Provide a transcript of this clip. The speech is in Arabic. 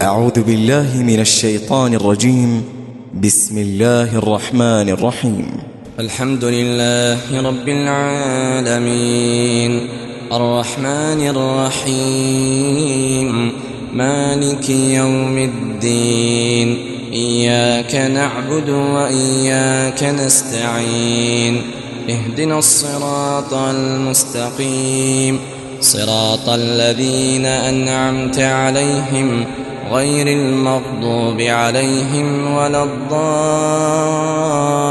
أعوذ بالله من الشيطان الرجيم. بسم الله الرحمن الرحيم. الحمد لله رب العالمين، الرحمن الرحيم، مالك يوم الدين، إياك نعبد وإياك نستعين، اهدنا الصراط المستقيم، صراط الذين أنعمت عليهم غير المغضوب عليهم ولا الضالين.